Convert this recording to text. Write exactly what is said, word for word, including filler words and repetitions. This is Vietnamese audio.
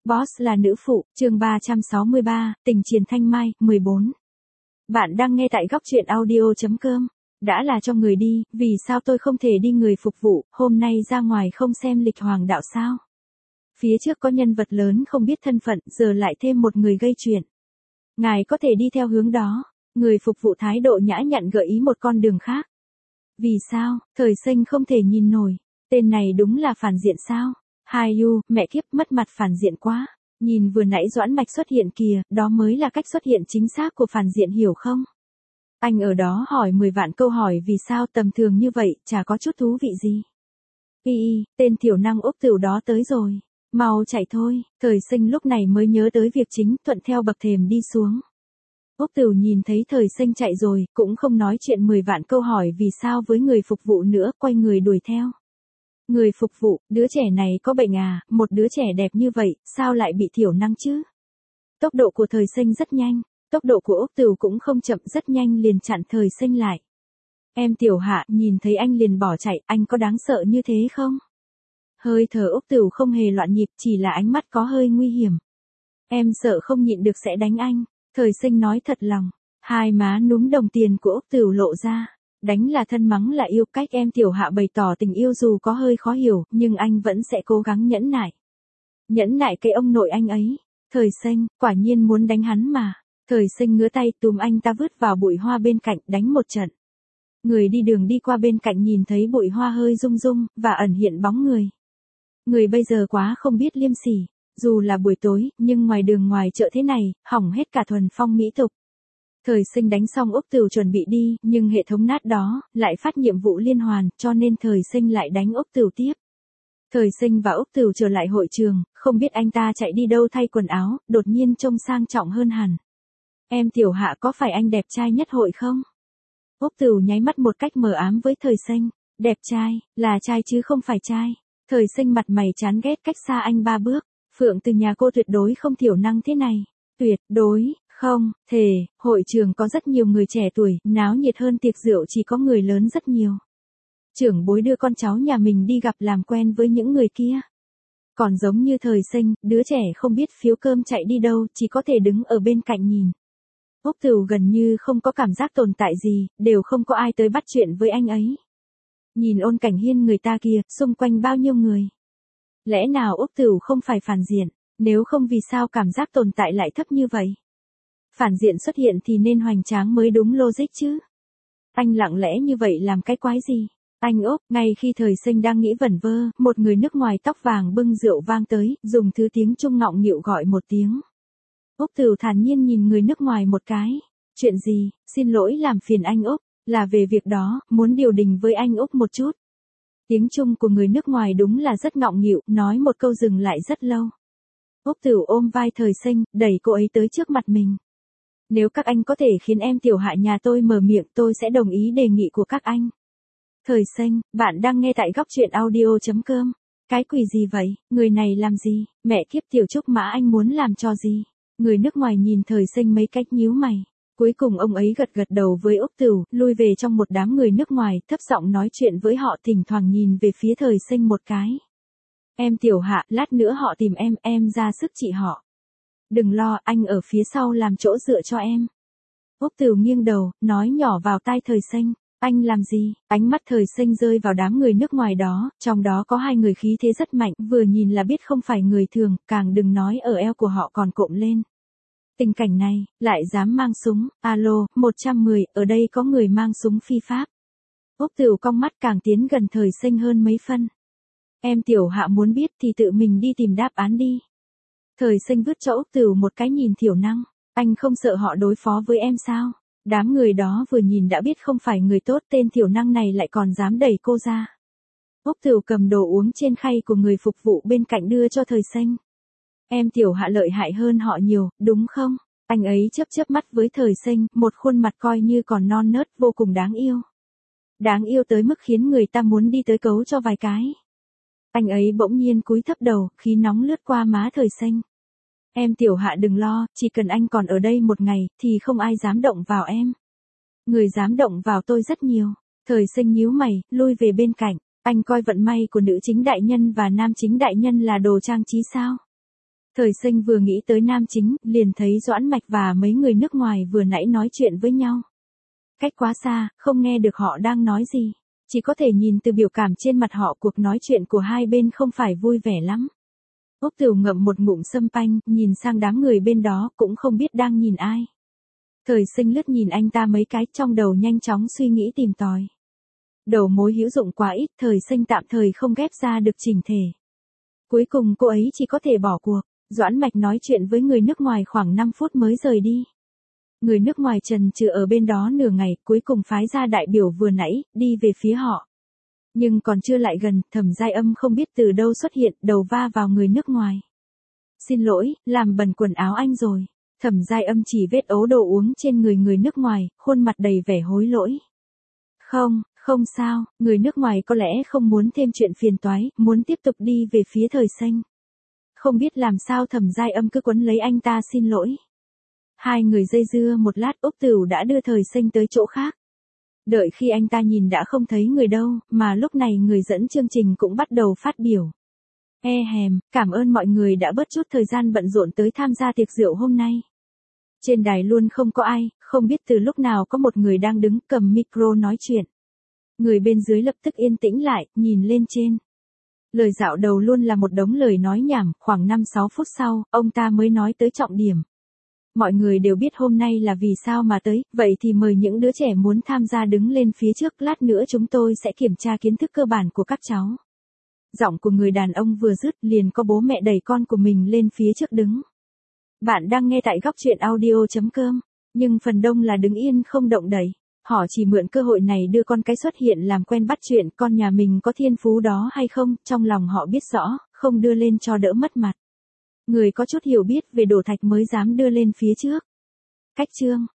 Boss là nữ phụ, chương ba trăm sáu mươi ba, tình triền thanh mai, mười bốn. Bạn đang nghe tại góc truyện audio chấm com. Đã là cho người đi, vì sao tôi không thể đi người phục vụ, hôm nay ra ngoài không xem lịch hoàng đạo sao? Phía trước có nhân vật lớn không biết thân phận, giờ lại thêm một người gây chuyện. Ngài có thể đi theo hướng đó. Người phục vụ thái độ nhã nhặn gợi ý một con đường khác. Vì sao, thời sinh không thể nhìn nổi. Tên này đúng là phản diện sao? Hai yu, mẹ kiếp, mất mặt phản diện quá. Nhìn vừa nãy Doãn Mạch xuất hiện kìa, đó mới là cách xuất hiện chính xác của phản diện, hiểu không? Anh ở đó hỏi mười vạn câu hỏi vì sao tầm thường như vậy, chả có chút thú vị gì. Y y, tên thiểu năng Úc Tửu đó tới rồi. Mau chạy thôi. Thời sinh lúc này mới nhớ tới việc chính, thuận theo bậc thềm đi xuống. Úc Tửu nhìn thấy thời sinh chạy rồi, cũng không nói chuyện mười vạn câu hỏi vì sao với người phục vụ nữa, quay người đuổi theo. Người phục vụ, đứa trẻ này có bệnh à, một đứa trẻ đẹp như vậy, sao lại bị thiểu năng chứ? Tốc độ của thời sinh rất nhanh, tốc độ của Úc Tửu cũng không chậm, rất nhanh liền chặn thời sinh lại. Em Tiểu Hạ, nhìn thấy anh liền bỏ chạy, anh có đáng sợ như thế không? Hơi thở Úc Tửu không hề loạn nhịp, chỉ là ánh mắt có hơi nguy hiểm. Em sợ không nhịn được sẽ đánh anh, thời sinh nói thật lòng. Hai má núm đồng tiền của Úc Tửu lộ ra. Đánh là thân, mắng là yêu, cách em Tiểu Hạ bày tỏ tình yêu dù có hơi khó hiểu, nhưng anh vẫn sẽ cố gắng nhẫn nại. Nhẫn nại cái ông nội anh ấy. Thời sinh, quả nhiên muốn đánh hắn mà. Thời sinh ngứa tay túm anh ta vứt vào bụi hoa bên cạnh, đánh một trận. Người đi đường đi qua bên cạnh nhìn thấy bụi hoa hơi rung rung, và ẩn hiện bóng người. Người bây giờ quá không biết liêm sỉ. Dù là buổi tối, nhưng ngoài đường ngoài chợ thế này, hỏng hết cả thuần phong mỹ tục. Thời sinh đánh xong Úc Tửu chuẩn bị đi, nhưng hệ thống nát đó, lại phát nhiệm vụ liên hoàn, cho nên thời sinh lại đánh Úc Tửu tiếp. Thời sinh và Úc Tửu trở lại hội trường, không biết anh ta chạy đi đâu thay quần áo, đột nhiên trông sang trọng hơn hẳn. Em Tiểu Hạ, có phải anh đẹp trai nhất hội không? Úc Tửu nháy mắt một cách mờ ám với thời sinh. Đẹp trai, là trai chứ không phải trai. Thời sinh mặt mày chán ghét cách xa anh ba bước. Phượng từ nhà cô tuyệt đối không thiểu năng thế này. Tuyệt đối. Không, thề, hội trường có rất nhiều người trẻ tuổi, náo nhiệt hơn tiệc rượu chỉ có người lớn rất nhiều. Trưởng bối đưa con cháu nhà mình đi gặp làm quen với những người kia. Còn giống như thời sinh, đứa trẻ không biết phiếu cơm chạy đi đâu, chỉ có thể đứng ở bên cạnh nhìn. Úc Tửu gần như không có cảm giác tồn tại gì, đều không có ai tới bắt chuyện với anh ấy. Nhìn Ôn Cảnh Hiên người ta kia, xung quanh bao nhiêu người. Lẽ nào Úc Tửu không phải phản diện, nếu không vì sao cảm giác tồn tại lại thấp như vậy? Phản diện xuất hiện thì nên hoành tráng mới đúng logic chứ. Anh lặng lẽ như vậy làm cái quái gì? Anh Úc, ngay khi thời sinh đang nghĩ vẩn vơ, một người nước ngoài tóc vàng bưng rượu vang tới, dùng thứ tiếng Trung ngọng nghịu gọi một tiếng. Úc Tửu thản nhiên nhìn người nước ngoài một cái. Chuyện gì, xin lỗi làm phiền anh Úc, là về việc đó, muốn điều đình với anh Úc một chút. Tiếng Trung của người nước ngoài đúng là rất ngọng nghịu, nói một câu dừng lại rất lâu. Úc Tửu ôm vai thời sinh, đẩy cô ấy tới trước mặt mình. Nếu các anh có thể khiến em Tiểu Hạ nhà tôi mở miệng, tôi sẽ đồng ý đề nghị của các anh. Thời sinh, bạn đang nghe tại góc truyện audio chấm com. Cái quỷ gì vậy, người này làm gì, mẹ kiếp Tiểu Trúc Mã anh muốn làm cho gì? Người nước ngoài nhìn thời sinh mấy cách nhíu mày. Cuối cùng ông ấy gật gật đầu với Úc Tửu, lui về trong một đám người nước ngoài, thấp giọng nói chuyện với họ, thỉnh thoảng nhìn về phía thời sinh một cái. Em Tiểu Hạ, lát nữa họ tìm em, em ra sức trị họ. Đừng lo, anh ở phía sau làm chỗ dựa cho em. Úc Tửu nghiêng đầu, nói nhỏ vào tai thời sinh. Anh làm gì? Ánh mắt thời sinh rơi vào đám người nước ngoài đó, trong đó có hai người khí thế rất mạnh, vừa nhìn là biết không phải người thường, càng đừng nói ở eo của họ còn cộm lên. Tình cảnh này, lại dám mang súng, alo, một trăm mười, ở đây có người mang súng phi pháp. Úc Tửu cong mắt càng tiến gần thời sinh hơn mấy phân. Em Tiểu Hạ muốn biết thì tự mình đi tìm đáp án đi. Thời sinh vứt cho Úc Tửu một cái nhìn thiểu năng, anh không sợ họ đối phó với em sao? Đám người đó vừa nhìn đã biết không phải người tốt, tên thiểu năng này lại còn dám đẩy cô ra. Úc Tửu cầm đồ uống trên khay của người phục vụ bên cạnh đưa cho thời sinh. Em Tiểu Hạ lợi hại hơn họ nhiều, đúng không? Anh ấy chớp chớp mắt với thời sinh, một khuôn mặt coi như còn non nớt, vô cùng đáng yêu. Đáng yêu tới mức khiến người ta muốn đi tới cấu cho vài cái. Anh ấy bỗng nhiên cúi thấp đầu, khí nóng lướt qua má thời sinh. Em Tiểu Hạ đừng lo, chỉ cần anh còn ở đây một ngày, thì không ai dám động vào em. Người dám động vào tôi rất nhiều. Thời sinh nhíu mày, lui về bên cạnh. Anh coi vận may của nữ chính đại nhân và nam chính đại nhân là đồ trang trí sao? Thời Sinh vừa nghĩ tới nam chính, liền thấy Doãn Mạch và mấy người nước ngoài vừa nãy nói chuyện với nhau. Cách quá xa, không nghe được họ đang nói gì. Chỉ có thể nhìn từ biểu cảm trên mặt họ cuộc nói chuyện của hai bên không phải vui vẻ lắm. Úc Tửu ngậm một ngụm sâm panh, nhìn sang đám người bên đó cũng không biết đang nhìn ai. Thời Sinh lướt nhìn anh ta mấy cái, trong đầu nhanh chóng suy nghĩ tìm tòi. Đầu mối hữu dụng quá ít, Thời Sinh tạm thời không ghép ra được chỉnh thể. Cuối cùng cô ấy chỉ có thể bỏ cuộc. Doãn Mạch nói chuyện với người nước ngoài khoảng năm phút mới rời đi. Người nước ngoài chần chừ ở bên đó nửa ngày, cuối cùng phái ra đại biểu vừa nãy, đi về phía họ. Nhưng còn chưa lại gần, Thẩm Giai Âm không biết từ đâu xuất hiện, đầu va vào người nước ngoài. Xin lỗi, làm bẩn quần áo anh rồi. Thẩm Giai Âm chỉ vết ố đồ uống trên người người nước ngoài, khuôn mặt đầy vẻ hối lỗi. Không, không sao, người nước ngoài có lẽ không muốn thêm chuyện phiền toái, muốn tiếp tục đi về phía Thời Sinh. Không biết làm sao Thẩm Giai Âm cứ quấn lấy anh ta xin lỗi. Hai người dây dưa một lát, Úc Tửu đã đưa Thời Sinh tới chỗ khác. Đợi khi anh ta nhìn đã không thấy người đâu, mà lúc này người dẫn chương trình cũng bắt đầu phát biểu. E hèm, cảm ơn mọi người đã bớt chút thời gian bận rộn tới tham gia tiệc rượu hôm nay. Trên đài luôn không có ai, không biết từ lúc nào có một người đang đứng cầm micro nói chuyện. Người bên dưới lập tức yên tĩnh lại, nhìn lên trên. Lời dạo đầu luôn là một đống lời nói nhảm, khoảng năm sáu phút sau, ông ta mới nói tới trọng điểm. Mọi người đều biết hôm nay là vì sao mà tới, vậy thì mời những đứa trẻ muốn tham gia đứng lên phía trước, lát nữa chúng tôi sẽ kiểm tra kiến thức cơ bản của các cháu. Giọng của người đàn ông vừa dứt, liền có bố mẹ đẩy con của mình lên phía trước đứng. Bạn đang nghe tại góc truyện audio chấm com, nhưng phần đông là đứng yên không động đậy. Họ chỉ mượn cơ hội này đưa con cái xuất hiện làm quen bắt chuyện con nhà mình có thiên phú đó hay không, trong lòng họ biết rõ, không đưa lên cho đỡ mất mặt. Người có chút hiểu biết về Đổ Thạch mới dám đưa lên phía trước. Cách chương